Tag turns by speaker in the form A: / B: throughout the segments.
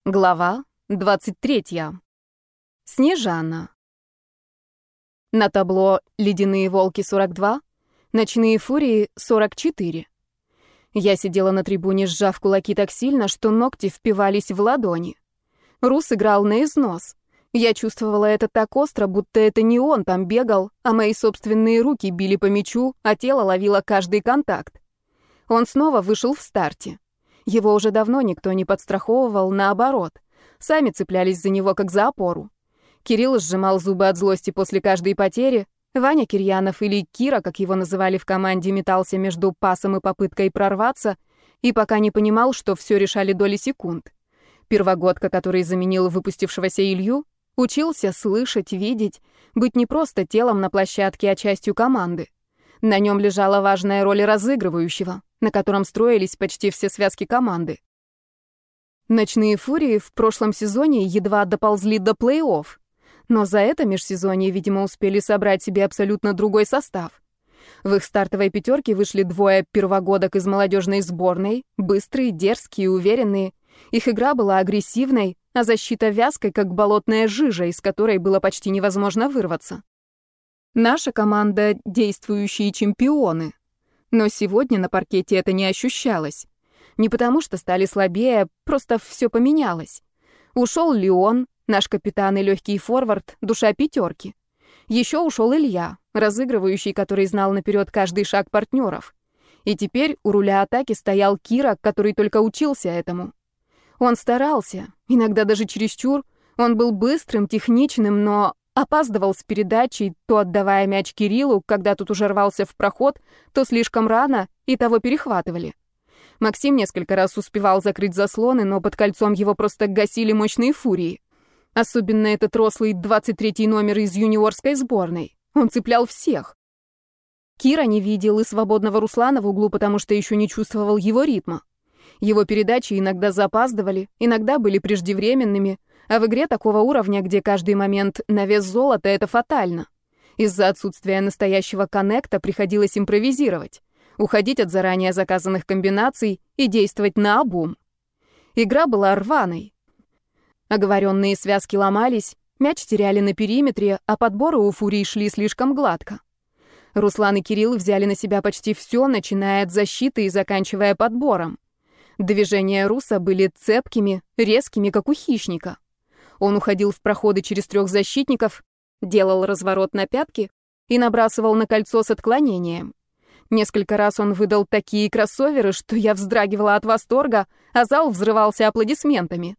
A: Глава 23. Снежана. На табло «Ледяные волки» 42, «Ночные фурии» 44. Я сидела на трибуне, сжав кулаки так сильно, что ногти впивались в ладони. Рус играл на износ. Я чувствовала это так остро, будто это не он там бегал, а мои собственные руки били по мячу, а тело ловило каждый контакт. Он снова вышел в старте. Его уже давно никто не подстраховывал, наоборот. Сами цеплялись за него, как за опору. Кирилл сжимал зубы от злости после каждой потери. Ваня Кирьянов, или Кира, как его называли в команде, метался между пасом и попыткой прорваться, и пока не понимал, что все решали доли секунд. Первогодка, который заменил выпустившегося Илью, учился слышать, видеть, быть не просто телом на площадке, а частью команды. На нем лежала важная роль разыгрывающего, на котором строились почти все связки команды. Ночные фурии в прошлом сезоне едва доползли до плей-офф, но за это межсезонье, видимо, успели собрать себе абсолютно другой состав. В их стартовой пятерке вышли двое первогодок из молодежной сборной, быстрые, дерзкие, уверенные. Их игра была агрессивной, а защита вязкой, как болотная жижа, из которой было почти невозможно вырваться. Наша команда — действующие чемпионы. Но сегодня на паркете это не ощущалось. Не потому что стали слабее, просто все поменялось. Ушел Леон, наш капитан и легкий форвард, душа пятерки. Еще ушел Илья, разыгрывающий, который знал наперед каждый шаг партнеров. И теперь у руля атаки стоял Кира, который только учился этому. Он старался, иногда даже чересчур. Он был быстрым, техничным, но опаздывал с передачей, то отдавая мяч Кириллу, когда тот уже рвался в проход, то слишком рано, и того перехватывали. Максим несколько раз успевал закрыть заслоны, но под кольцом его просто гасили мощные фурии. Особенно этот рослый 23-й номер из юниорской сборной. Он цеплял всех. Кира не видел и свободного Руслана в углу, потому что еще не чувствовал его ритма. Его передачи иногда запаздывали, иногда были преждевременными, а в игре такого уровня, где каждый момент на вес золота, это фатально. Из-за отсутствия настоящего коннекта приходилось импровизировать, уходить от заранее заказанных комбинаций и действовать наобум. Игра была рваной. Оговоренные связки ломались, мяч теряли на периметре, а подборы у фурий шли слишком гладко. Руслан и Кирилл взяли на себя почти все, начиная от защиты и заканчивая подбором. Движения Руса были цепкими, резкими, как у хищника. Он уходил в проходы через 3 защитников, делал разворот на пятки и набрасывал на кольцо с отклонением. Несколько раз он выдал такие кроссоверы, что я вздрагивала от восторга, а зал взрывался аплодисментами.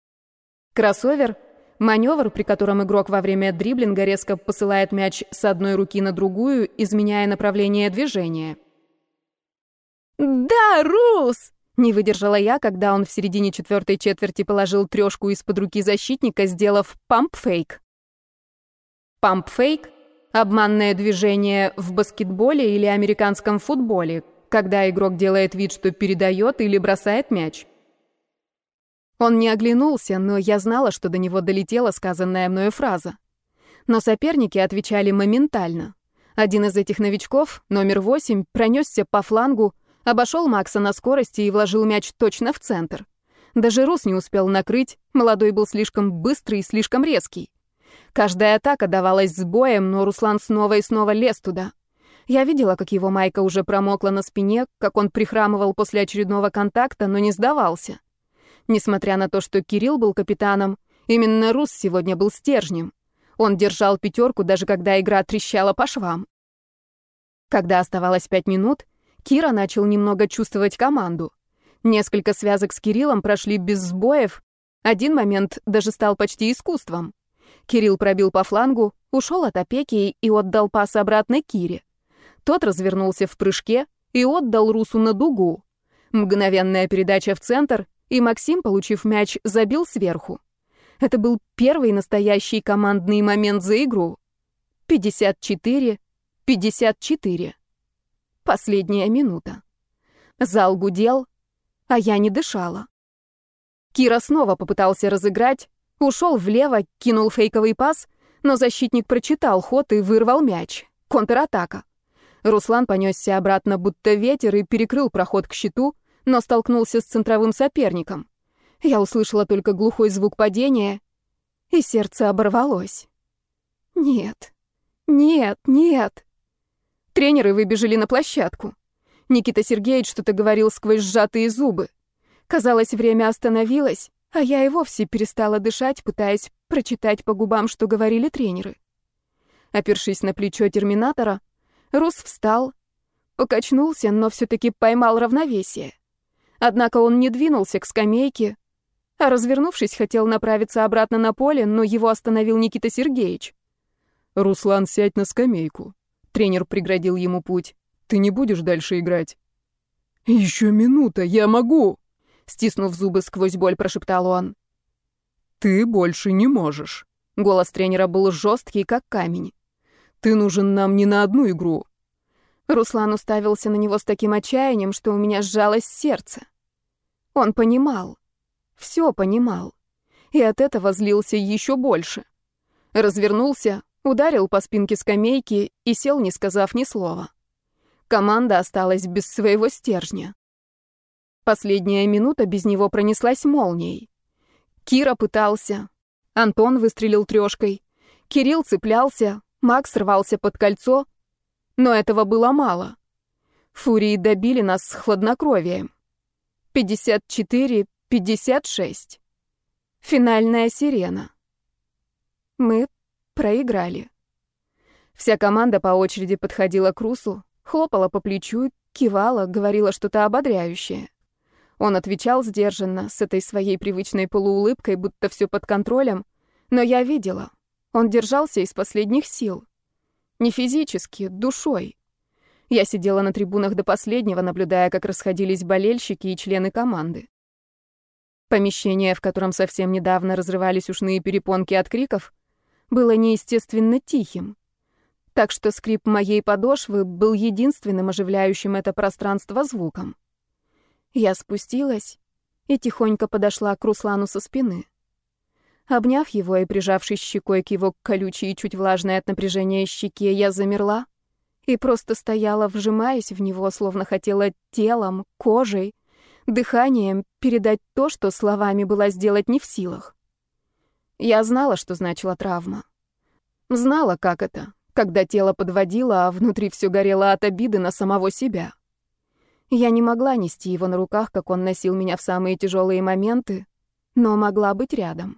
A: Кроссовер — маневр, при котором игрок во время дриблинга резко посылает мяч с одной руки на другую, изменяя направление движения. «Да, Рус!» — не выдержала я, когда он в середине 4-й четверти положил 3 из-под руки защитника, сделав памп-фейк. Памп-фейк — обманное движение в баскетболе или американском футболе, когда игрок делает вид, что передает или бросает мяч. Он не оглянулся, но я знала, что до него долетела сказанная мною фраза. Но соперники отвечали моментально. Один из этих новичков, номер 8, пронесся по флангу, обошел Макса на скорости и вложил мяч точно в центр. Даже Рус не успел накрыть, молодой был слишком быстрый и слишком резкий. Каждая атака давалась с боем, но Руслан снова и снова лез туда. Я видела, как его майка уже промокла на спине, как он прихрамывал после очередного контакта, но не сдавался. Несмотря на то, что Кирилл был капитаном, именно Рус сегодня был стержнем. Он держал пятерку, даже когда игра трещала по швам. Когда оставалось 5 минут, Кира начал немного чувствовать команду. Несколько связок с Кириллом прошли без сбоев. Один момент даже стал почти искусством. Кирилл пробил по флангу, ушел от опеки и отдал пас обратно Кире. Тот развернулся в прыжке и отдал Русу на дугу. Мгновенная передача в центр, и Максим, получив мяч, забил сверху. Это был первый настоящий командный момент за игру. 54-54. Последняя минута. Зал гудел, а я не дышала. Кира снова попытался разыграть, ушел влево, кинул фейковый пас, но защитник прочитал ход и вырвал мяч. Контратака. Руслан понесся обратно, будто ветер, и перекрыл проход к щиту, но столкнулся с центровым соперником. Я услышала только глухой звук падения, и сердце оборвалось. Нет, нет, нет. Тренеры выбежали на площадку. Никита Сергеевич что-то говорил сквозь сжатые зубы. Казалось, время остановилось, а я и вовсе перестала дышать, пытаясь прочитать по губам, что говорили тренеры. Опершись на плечо терминатора, Рус встал, покачнулся, но все-таки поймал равновесие. Однако он не двинулся к скамейке, а, развернувшись, хотел направиться обратно на поле, но его остановил Никита Сергеевич.
B: «Руслан, сядь на скамейку». Тренер преградил ему путь. «Ты не будешь дальше играть?» «Еще минута, я могу!»
A: Стиснув зубы сквозь боль, прошептал он.
B: «Ты больше не можешь».
A: Голос тренера был жесткий, как камень.
B: «Ты нужен нам не на одну игру».
A: Руслан уставился на него с таким отчаянием, что у меня сжалось сердце. Он понимал. Все понимал. И от этого злился еще больше. Развернулся, ударил по спинке скамейки и сел, не сказав ни слова. Команда осталась без своего стержня. Последняя минута без него пронеслась молнией. Кира пытался. Антон выстрелил трёшкой. Кирилл цеплялся. Макс рвался под кольцо. Но этого было мало. Фурии добили нас с хладнокровием. 54-56. Финальная сирена. Мы проиграли. Вся команда по очереди подходила к Русу, хлопала по плечу, кивала, говорила что-то ободряющее. Он отвечал сдержанно, с этой своей привычной полуулыбкой, будто все под контролем, но я видела. Он держался из последних сил. Не физически, душой. Я сидела на трибунах до последнего, наблюдая, как расходились болельщики и члены команды. Помещение, в котором совсем недавно разрывались ушные перепонки от криков, было неестественно тихим. Так что скрип моей подошвы был единственным оживляющим это пространство звуком. Я спустилась и тихонько подошла к Руслану со спины. Обняв его и прижавшись щекой к его колючей и чуть влажной от напряжения щеке, я замерла и просто стояла, вжимаясь в него, словно хотела телом, кожей, дыханием передать то, что словами была сделать не в силах. Я знала, что значила травма. Знала, как это, когда тело подводило, а внутри все горело от обиды на самого себя. Я не могла нести его на руках, как он носил меня в самые тяжелые моменты, но могла быть рядом.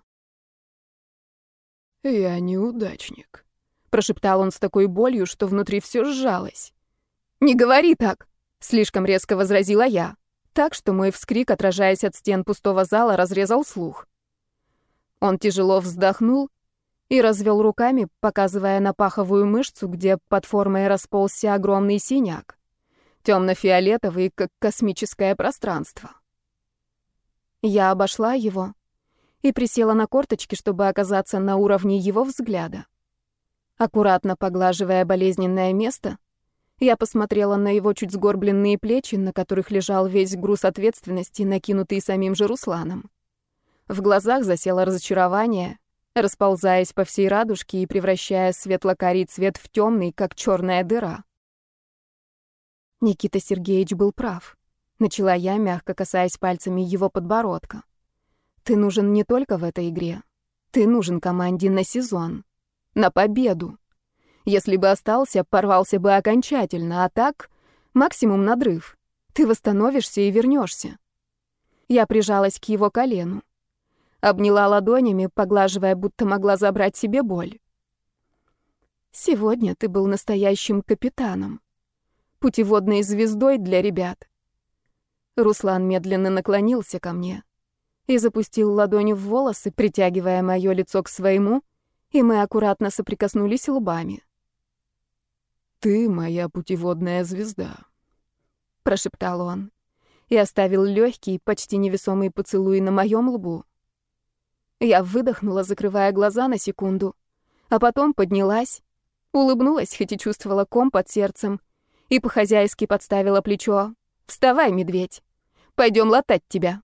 B: «Я неудачник»,
A: — прошептал он с такой болью, что внутри все сжалось. «Не говори так!» — слишком резко возразила я, так что мой вскрик, отражаясь от стен пустого зала, разрезал слух. Он тяжело вздохнул и развел руками, показывая на паховую мышцу, где под формой расползся огромный синяк. Темно-фиолетовый, как космическое пространство. Я обошла его и присела на корточки, чтобы оказаться на уровне его взгляда. Аккуратно поглаживая болезненное место, я посмотрела на его чуть сгорбленные плечи, на которых лежал весь груз ответственности, накинутый самим же Русланом. В глазах засело разочарование, расползаясь по всей радужке и превращая светло-карий цвет в темный, как черная дыра. Никита Сергеевич был прав. Начала я, мягко касаясь пальцами его подбородка. Ты нужен не только в этой игре. Ты нужен команде на сезон. На победу. Если бы остался, порвался бы окончательно, а так максимум надрыв. Ты восстановишься и вернешься. Я прижалась к его колену. Обняла ладонями, поглаживая, будто могла забрать себе боль. Сегодня ты был настоящим капитаном. Путеводной звездой для ребят. Руслан медленно наклонился ко мне и запустил ладони в волосы, притягивая мое лицо к своему, и мы аккуратно соприкоснулись лбами.
B: «Ты моя путеводная звезда»,
A: — прошептал он и оставил легкий, почти невесомый поцелуй на моем лбу. Я выдохнула, закрывая глаза на секунду, а потом поднялась, улыбнулась, хоть и чувствовала ком под сердцем, и по-хозяйски подставила плечо. «Вставай, медведь! Пойдем латать тебя!»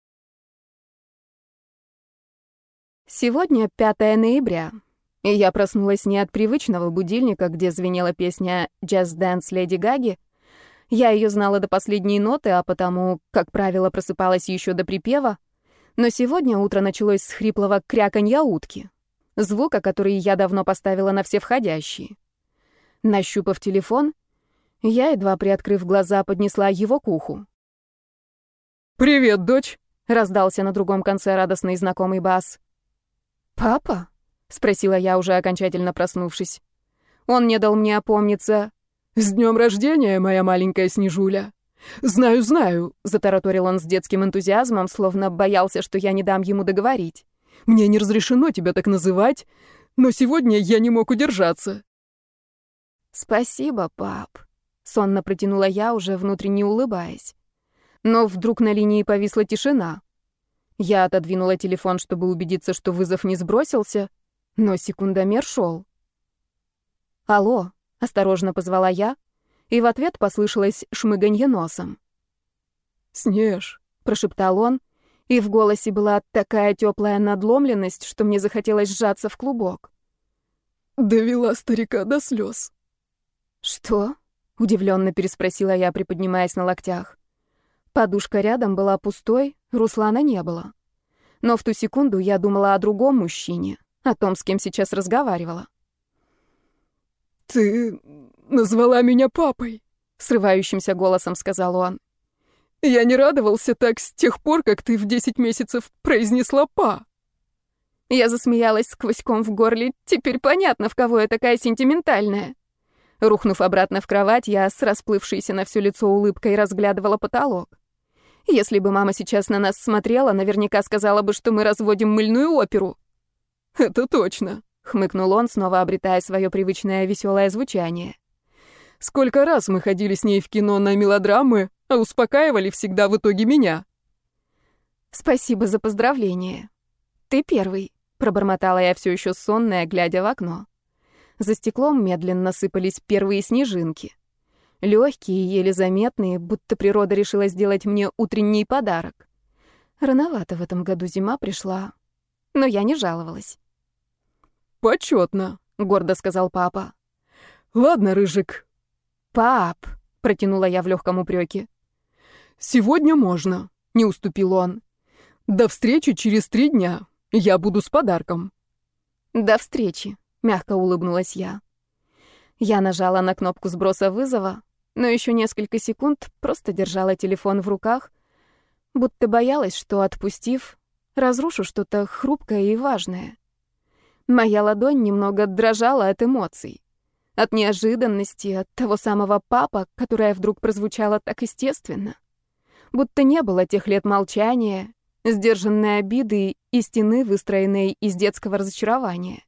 A: Сегодня 5 ноября, и я проснулась не от привычного будильника, где звенела песня «Just Dance» Леди Гаги. Я ее знала до последней ноты, а потому, как правило, просыпалась еще до припева. Но сегодня утро началось с хриплого кряканья утки, звука, который я давно поставила на все входящие. Нащупав телефон, я, едва приоткрыв глаза, поднесла его к уху.
B: «Привет, дочь!»
A: — раздался на другом конце радостный знакомый бас. «Папа?» — спросила я, уже окончательно проснувшись. Он не дал мне опомниться.
B: «С днем рождения, моя маленькая Снежуля!» «Знаю», — затараторил он с детским энтузиазмом, словно боялся, что я не дам ему договорить. «Мне не разрешено тебя так называть, но сегодня я не мог удержаться».
A: «Спасибо, пап», — сонно протянула я, уже внутренне улыбаясь. Но вдруг на линии повисла тишина. Я отодвинула телефон, чтобы убедиться, что вызов не сбросился, но секундомер шел. «Алло», — осторожно позвала я, и в ответ послышалось шмыганье носом.
B: «Снеж»,
A: — прошептал он, и в голосе была такая теплая надломленность, что мне захотелось сжаться в клубок.
B: «Довела старика до слез».
A: «Что?» — удивленно переспросила я, приподнимаясь на локтях. Подушка рядом была пустой, Руслана не было. Но в ту секунду я думала о другом мужчине, о том, с кем сейчас разговаривала.
B: «Ты назвала меня папой», —
A: срывающимся голосом сказал он.
B: «Я не радовался так с тех пор, как ты в 10 месяцев произнесла «па».
A: Я засмеялась сквозь ком в горле. Теперь понятно, в кого я такая сентиментальная. Рухнув обратно в кровать, я с расплывшейся на все лицо улыбкой разглядывала потолок. Если бы мама сейчас на нас смотрела, наверняка сказала бы, что мы разводим мыльную оперу.
B: «Это точно», —
A: хмыкнул он, снова обретая свое привычное веселое звучание.
B: «Сколько раз мы ходили с ней в кино на мелодрамы, а успокаивали всегда в итоге меня».
A: «Спасибо за поздравление. Ты первый», — пробормотала я, все еще сонная, глядя в окно. За стеклом медленно сыпались первые снежинки. Легкие, еле заметные, будто природа решила сделать мне утренний подарок. Рановато в этом году зима пришла, но я не жаловалась.
B: «Почетно», —
A: гордо сказал папа.
B: «Ладно, Рыжик».
A: «Пап», — протянула я в легком упреке.
B: «Сегодня можно», — не уступил он. «До встречи через 3 дня. Я буду с подарком».
A: «До встречи», — мягко улыбнулась я. Я нажала на кнопку сброса вызова, но еще несколько секунд просто держала телефон в руках, будто боялась, что, отпустив, разрушу что-то хрупкое и важное. Моя ладонь немного дрожала от эмоций, от неожиданности, от того самого папа, которое вдруг прозвучало так естественно. Будто не было тех лет молчания, сдержанной обиды и стены, выстроенной из детского разочарования.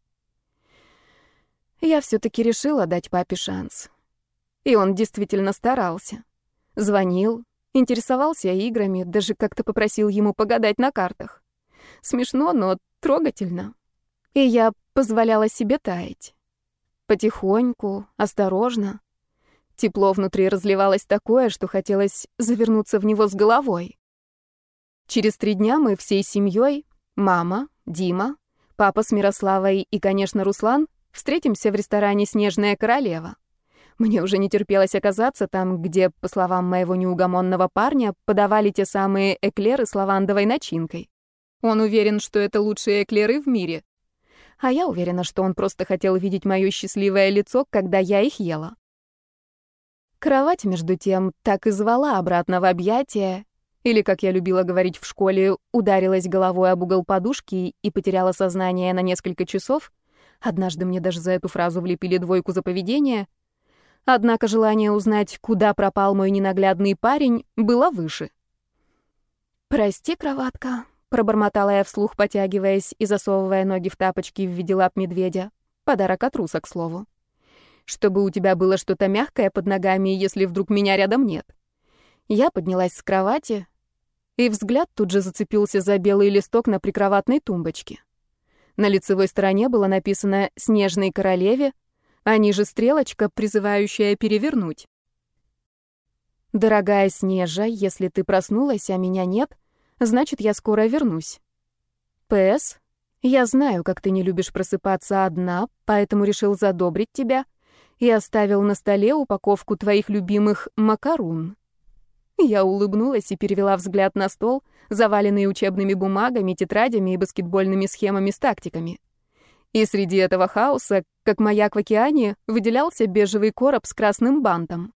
A: Я все-таки решила дать папе шанс. И он действительно старался. Звонил, интересовался играми, даже как-то попросил ему погадать на картах. Смешно, но трогательно. И я позволяла себе таять. Потихоньку, осторожно. Тепло внутри разливалось такое, что хотелось завернуться в него с головой. Через 3 дня мы всей семьей, мама, Дима, папа с Мирославой и, конечно, Руслан, встретимся в ресторане «Снежная королева». Мне уже не терпелось оказаться там, где, по словам моего неугомонного парня, подавали те самые эклеры с лавандовой начинкой. Он уверен, что это лучшие эклеры в мире. А я уверена, что он просто хотел видеть моё счастливое лицо, когда я их ела. Кровать, между тем, так и звала обратно в объятия, или, как я любила говорить в школе, ударилась головой об угол подушки и потеряла сознание на несколько часов. Однажды мне даже за эту фразу влепили 2 за поведение. Однако желание узнать, куда пропал мой ненаглядный парень, было выше. «Прости, кроватка», — пробормотала я вслух, потягиваясь и засовывая ноги в тапочки в виде лап медведя. Подарок от Руса, к слову. «Чтобы у тебя было что-то мягкое под ногами, если вдруг меня рядом нет». Я поднялась с кровати, и взгляд тут же зацепился за белый листок на прикроватной тумбочке. На лицевой стороне было написано «Снежной королеве», а ниже стрелочка, призывающая перевернуть. «Дорогая Снежа, если ты проснулась, а меня нет, значит, я скоро вернусь. П.С. Я знаю, как ты не любишь просыпаться одна, поэтому решил задобрить тебя и оставил на столе упаковку твоих любимых макарун». Я улыбнулась и перевела взгляд на стол, заваленный учебными бумагами, тетрадями и баскетбольными схемами с тактиками. И среди этого хаоса, как маяк в океане, выделялся бежевый короб с красным бантом.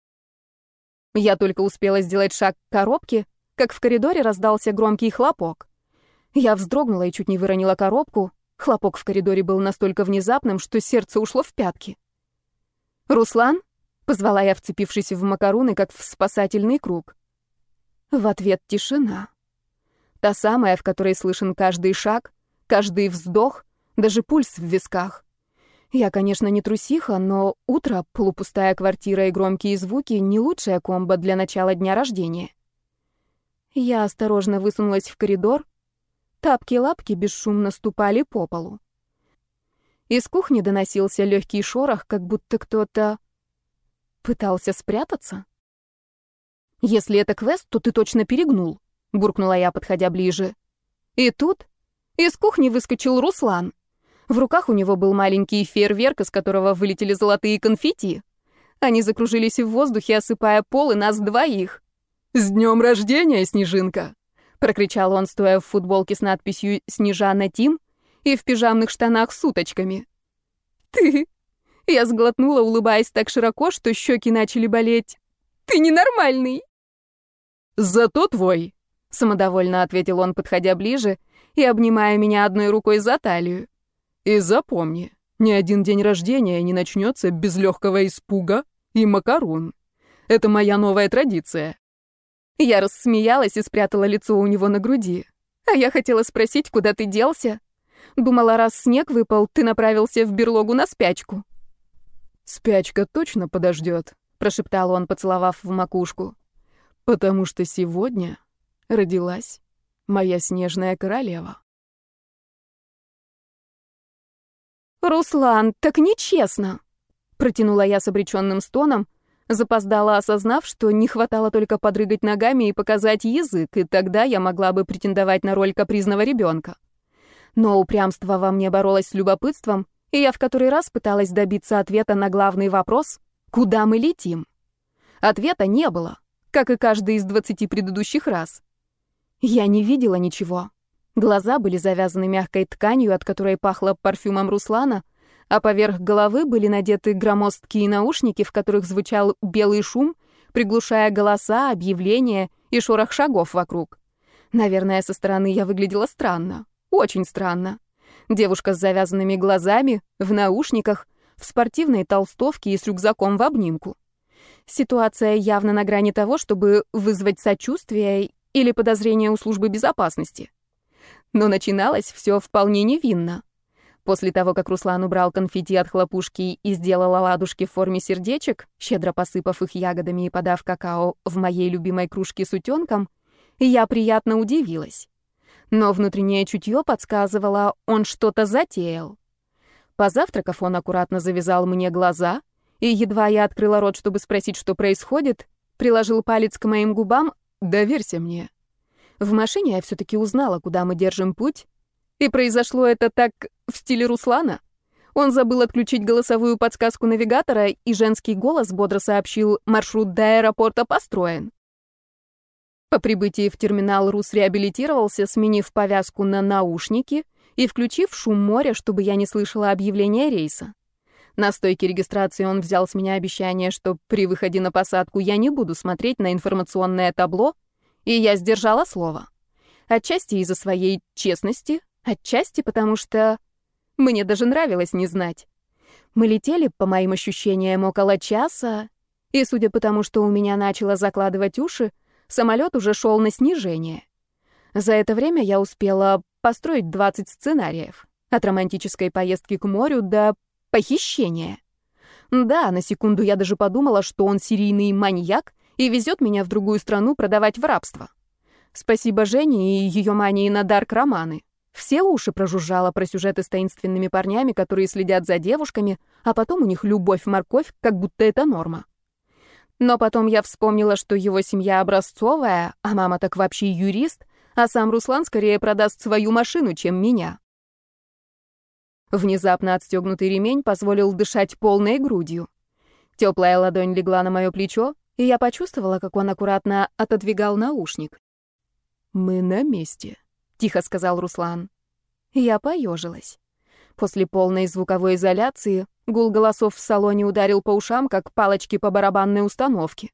A: Я только успела сделать шаг к коробке, как в коридоре раздался громкий хлопок. Я вздрогнула и чуть не выронила коробку. Хлопок в коридоре был настолько внезапным, что сердце ушло в пятки. «Руслан?» — позвала я, вцепившись в макаруны, как в спасательный круг. В ответ тишина. Та самая, в которой слышен каждый шаг, каждый вздох, даже пульс в висках. Я, конечно, не трусиха, но утро, полупустая квартира и громкие звуки — не лучшая комбо для начала дня рождения. Я осторожно высунулась в коридор. Тапки-лапки бесшумно ступали по полу. Из кухни доносился легкий шорох, как будто кто-то пытался спрятаться. «Если это квест, то ты точно перегнул», — буркнула я, подходя ближе. И тут из кухни выскочил Руслан. В руках у него был маленький фейерверк, из которого вылетели золотые конфетти. Они закружились в воздухе, осыпая пол и нас двоих.
B: «С днем рождения, Снежинка!»
A: — прокричал он, стоя в футболке с надписью «Снежана Тим» и в пижамных штанах с уточками. «Ты...» — я сглотнула, улыбаясь так широко, что щеки начали болеть. «Ты ненормальный!»
B: «Зато твой!»
A: — самодовольно ответил он, подходя ближе и обнимая меня одной рукой за талию.
B: «И запомни, ни один день рождения не начнется без легкого испуга и макарон. Это моя новая традиция».
A: Я рассмеялась и спрятала лицо у него на груди. А я хотела спросить, куда ты делся? Думала, раз снег выпал, ты направился в берлогу на спячку.
B: «Спячка точно подождет», — прошептал он, поцеловав в макушку. «Потому что сегодня родилась моя снежная королева».
A: «Руслан, так нечестно!» — протянула я с обреченным стоном, запоздала, осознав, что не хватало только подрыгать ногами и показать язык, и тогда я могла бы претендовать на роль капризного ребенка. Но упрямство во мне боролось с любопытством, и я в который раз пыталась добиться ответа на главный вопрос «Куда мы летим?». Ответа не было, как и каждый из 20 предыдущих раз. Я не видела ничего. Глаза были завязаны мягкой тканью, от которой пахло парфюмом Руслана, а поверх головы были надеты громоздкие наушники, в которых звучал белый шум, приглушая голоса, объявления и шорох шагов вокруг. Наверное, со стороны я выглядела странно. Очень странно. Девушка с завязанными глазами, в наушниках, в спортивной толстовке и с рюкзаком в обнимку. Ситуация явно на грани того, чтобы вызвать сочувствие или подозрение у службы безопасности. Но начиналось все вполне невинно. После того, как Руслан убрал конфетти от хлопушки и сделал оладушки в форме сердечек, щедро посыпав их ягодами и подав какао в моей любимой кружке с утенком, я приятно удивилась. Но внутреннее чутье подсказывало, он что-то затеял. Позавтракав, он аккуратно завязал мне глаза, и едва я открыла рот, чтобы спросить, что происходит, приложил палец к моим губам: «Доверься мне». В машине я все-таки узнала, куда мы держим путь, и произошло это так в стиле Руслана. Он забыл отключить голосовую подсказку навигатора, и женский голос бодро сообщил: «Маршрут до аэропорта построен». По прибытии в терминал Рус реабилитировался, сменив повязку на наушники и включив шум моря, чтобы я не слышала объявления рейса. На стойке регистрации он взял с меня обещание, что при выходе на посадку я не буду смотреть на информационное табло, и я сдержала слово. Отчасти из-за своей честности, отчасти потому что мне даже нравилось не знать. Мы летели, по моим ощущениям, около часа, и, судя по тому, что у меня начало закладывать уши, самолет уже шел на снижение. За это время я успела построить 20 сценариев. От романтической поездки к морю до похищения. Да, на секунду я даже подумала, что он серийный маньяк и везет меня в другую страну продавать в рабство. Спасибо Жене и ее мании на дарк-романы. Все уши прожужжала про сюжеты с таинственными парнями, которые следят за девушками, а потом у них любовь-морковь, как будто это норма. Но потом я вспомнила, что его семья образцовая, а мама так вообще юрист, а сам Руслан скорее продаст свою машину, чем меня. Внезапно отстегнутый ремень позволил дышать полной грудью. Теплая ладонь легла на мое плечо, и я почувствовала, как он аккуратно отодвигал наушник.
B: «Мы на месте», — тихо сказал Руслан.
A: Я поежилась. После полной звуковой изоляции гул голосов в салоне ударил по ушам, как палочки по барабанной установке.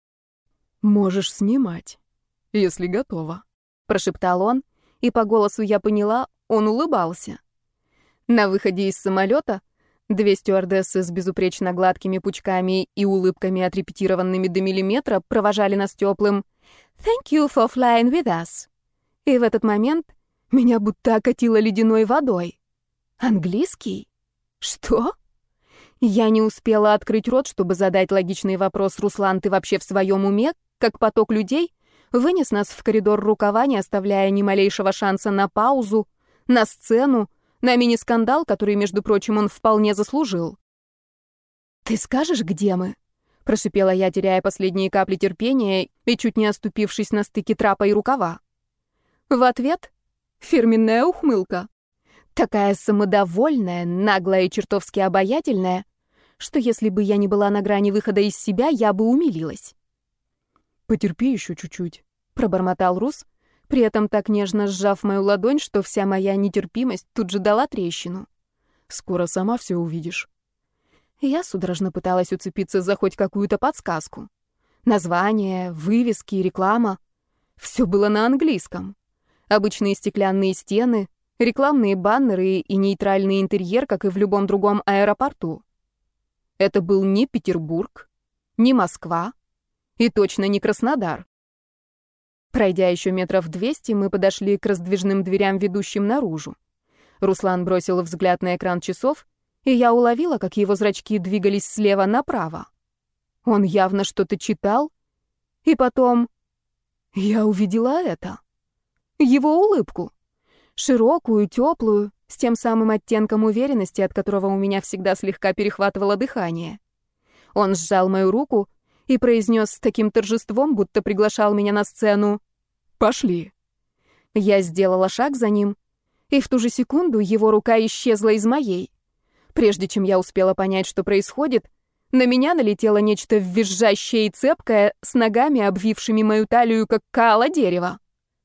B: «Можешь снимать, если готова»,
A: — прошептал он, и по голосу я поняла, он улыбался. На выходе из самолета две стюардессы с безупречно гладкими пучками и улыбками, отрепетированными до миллиметра, провожали нас теплым «Thank you for flying with us». И в этот момент меня будто окатило ледяной водой. Английский? Что? Я не успела открыть рот, чтобы задать логичный вопрос: «Руслан, ты вообще в своем уме?» Как поток людей вынес нас в коридор рукава, не оставляя ни малейшего шанса на паузу, на сцену, на мини-скандал, который, между прочим, он вполне заслужил. «Ты скажешь, где мы?» — прошипела я, теряя последние капли терпения и чуть не оступившись на стыке трапа и рукава. В ответ — фирменная ухмылка. Такая самодовольная, наглая и чертовски обаятельная, что если бы я не была на грани выхода из себя, я бы умилилась.
B: «Потерпи еще чуть-чуть»,
A: — пробормотал Рус, при этом так нежно сжав мою ладонь, что вся моя нетерпимость тут же дала трещину.
B: «Скоро сама все увидишь».
A: Я судорожно пыталась уцепиться за хоть какую-то подсказку. Название, вывески, реклама — все было на английском. Обычные стеклянные стены, рекламные баннеры и нейтральный интерьер, как и в любом другом аэропорту. Это был не Петербург, не Москва и точно не Краснодар. Пройдя еще метров 200, мы подошли к раздвижным дверям, ведущим наружу. Руслан бросил взгляд на экран часов, и я уловила, как его зрачки двигались слева направо. Он явно что-то читал, и потом я увидела это. Его улыбку. Широкую, теплую, с тем самым оттенком уверенности, от которого у меня всегда слегка перехватывало дыхание. Он сжал мою руку и произнес с таким торжеством, будто приглашал меня на сцену: «Пошли». Я сделала шаг за ним, и в ту же секунду его рука исчезла из моей. Прежде чем я успела понять, что происходит, на меня налетело нечто визжащее и цепкое, с ногами, обвившими мою талию, как каала дерева.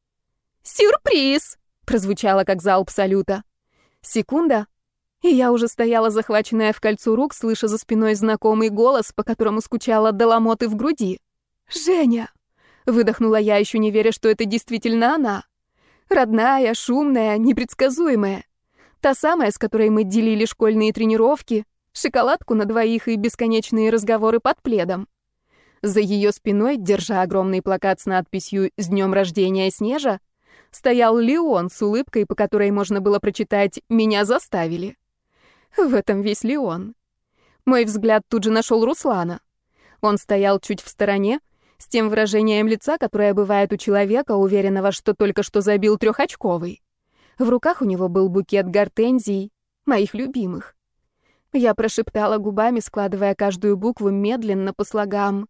A: «Сюрприз!» — прозвучало, как залп салюта. Секунда, и я уже стояла, захваченная в кольцо рук, слыша за спиной знакомый голос, по которому скучала до ломоты в груди. «Женя!» — выдохнула я, еще не веря, что это действительно она. Родная, шумная, непредсказуемая. Та самая, с которой мы делили школьные тренировки, шоколадку на двоих и бесконечные разговоры под пледом. За ее спиной, держа огромный плакат с надписью «С днем рождения, Снежа», стоял Леон с улыбкой, по которой можно было прочитать «Меня заставили». В этом весь Леон. Мой взгляд тут же нашел Руслана. Он стоял чуть в стороне, с тем выражением лица, которое бывает у человека, уверенного, что только что забил трехочковый. В руках у него был букет гортензий, моих любимых. Я прошептала губами, складывая каждую букву медленно по слогам.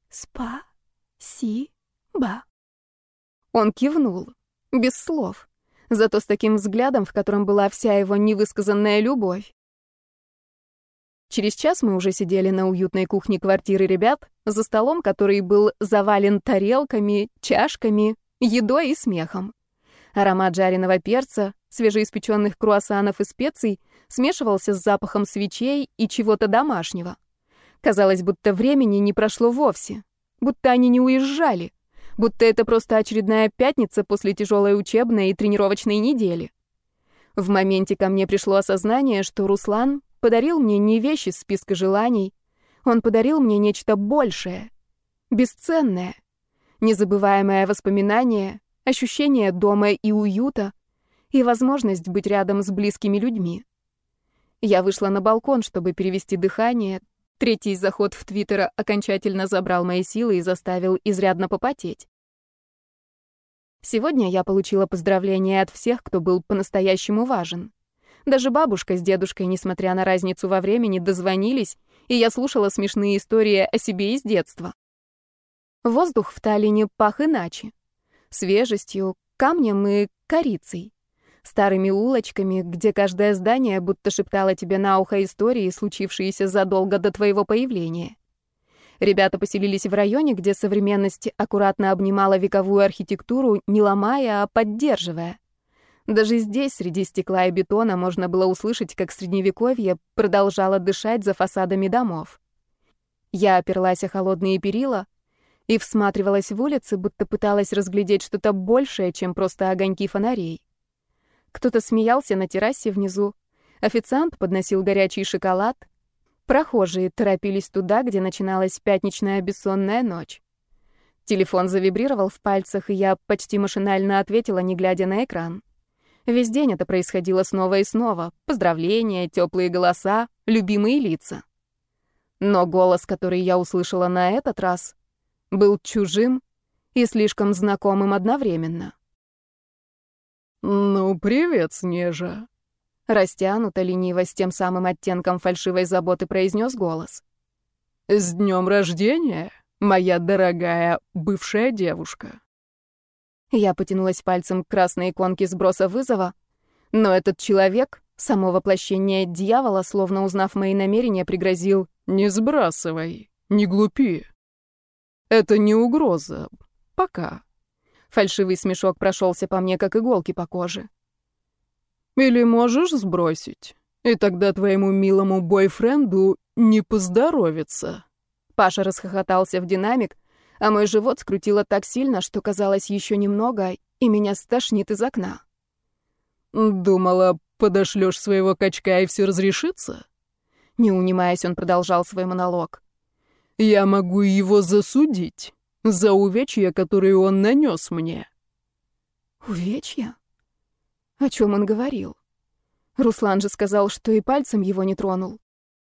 A: «Спа-си-ба». Он кивнул, без слов, зато с таким взглядом, в котором была вся его невысказанная любовь. Через час мы уже сидели на уютной кухне квартиры ребят, за столом, который был завален тарелками, чашками, едой и смехом. Аромат жареного перца, свежеиспеченных круассанов и специй смешивался с запахом свечей и чего-то домашнего. Казалось, будто времени не прошло вовсе, будто они не уезжали, будто это просто очередная пятница после тяжелой учебной и тренировочной недели. В моменте ко мне пришло осознание, что Руслан подарил мне не вещи из списка желаний, он подарил мне нечто большее, бесценное, незабываемое воспоминание, ощущение дома и уюта и возможность быть рядом с близкими людьми. Я вышла на балкон, чтобы перевести дыхание. Третий заход в Твиттер окончательно забрал мои силы и заставил изрядно попотеть. Сегодня я получила поздравления от всех, кто был по-настоящему важен. Даже бабушка с дедушкой, несмотря на разницу во времени, дозвонились, и я слушала смешные истории о себе из детства. Воздух в Таллине пах иначе. Свежестью, камнем и корицей. Старыми улочками, где каждое здание будто шептало тебе на ухо истории, случившиеся задолго до твоего появления. Ребята поселились в районе, где современность аккуратно обнимала вековую архитектуру, не ломая, а поддерживая. Даже здесь, среди стекла и бетона, можно было услышать, как средневековье продолжало дышать за фасадами домов. Я оперлась о холодные перила и всматривалась в улицы, будто пыталась разглядеть что-то большее, чем просто огоньки фонарей. Кто-то смеялся на террасе внизу, официант подносил горячий шоколад, прохожие торопились туда, где начиналась пятничная бессонная ночь. Телефон завибрировал в пальцах, и я почти машинально ответила, не глядя на экран. Весь день это происходило снова и снова. Поздравления, теплые голоса, любимые лица. Но голос, который я услышала на этот раз, был чужим и слишком знакомым одновременно.
B: «Ну, привет, Снежа!»
A: Растянуто, лениво, с тем самым оттенком фальшивой заботы произнес голос.
B: «С днем рождения, моя дорогая бывшая девушка!»
A: Я потянулась пальцем к красной иконке сброса вызова, но этот человек, само воплощение дьявола, словно узнав мои намерения, пригрозил:
B: «Не сбрасывай, не глупи. Это не угроза. Пока».
A: Фальшивый смешок прошелся по мне, как иголки по коже.
B: «Или можешь сбросить, и тогда твоему милому бойфренду не поздоровится».
A: Паша расхохотался в динамик, а мой живот скрутило так сильно, что казалось еще немного, и меня стошнит из окна.
B: «Думала, подошлешь своего качка, и все разрешится?»
A: Не унимаясь, он продолжал свой монолог.
B: «Я могу его засудить за увечья, которые он нанес мне».
A: Увечья? О чем он говорил? Руслан же сказал, что и пальцем его не тронул.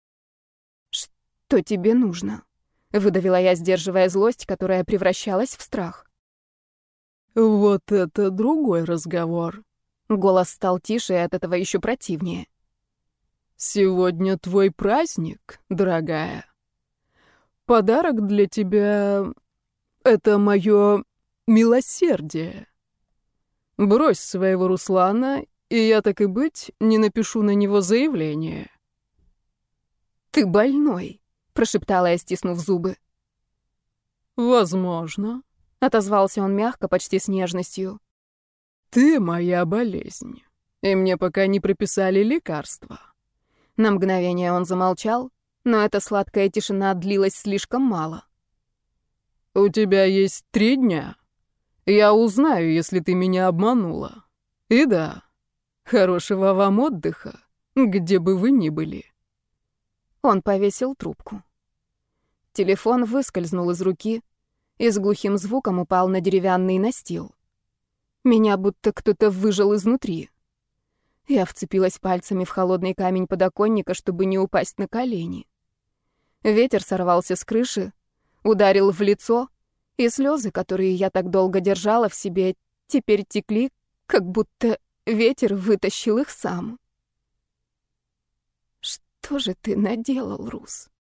A: «Что тебе нужно?» — выдавила я, сдерживая злость, которая превращалась в страх.
B: «Вот это другой разговор».
A: Голос стал тише, и от этого еще противнее.
B: «Сегодня твой праздник, дорогая. Подарок для тебя — это мое милосердие. Брось своего Руслана, и я, так и быть, не напишу на него заявление».
A: «Ты больной», — прошептала я, стиснув зубы.
B: «Возможно»,
A: — отозвался он мягко, почти с нежностью.
B: «Ты моя болезнь, и мне пока не прописали лекарства».
A: На мгновение он замолчал, но эта сладкая тишина длилась слишком мало.
B: «У тебя есть 3 дня. Я узнаю, если ты меня обманула. И да, хорошего вам отдыха, где бы вы ни были».
A: Он повесил трубку. Телефон выскользнул из руки и с глухим звуком упал на деревянный настил. Меня будто кто-то выжал изнутри. Я вцепилась пальцами в холодный камень подоконника, чтобы не упасть на колени. Ветер сорвался с крыши, ударил в лицо, и слезы, которые я так долго держала в себе, теперь текли, как будто ветер вытащил их сам. «Что же ты наделал, Рус?»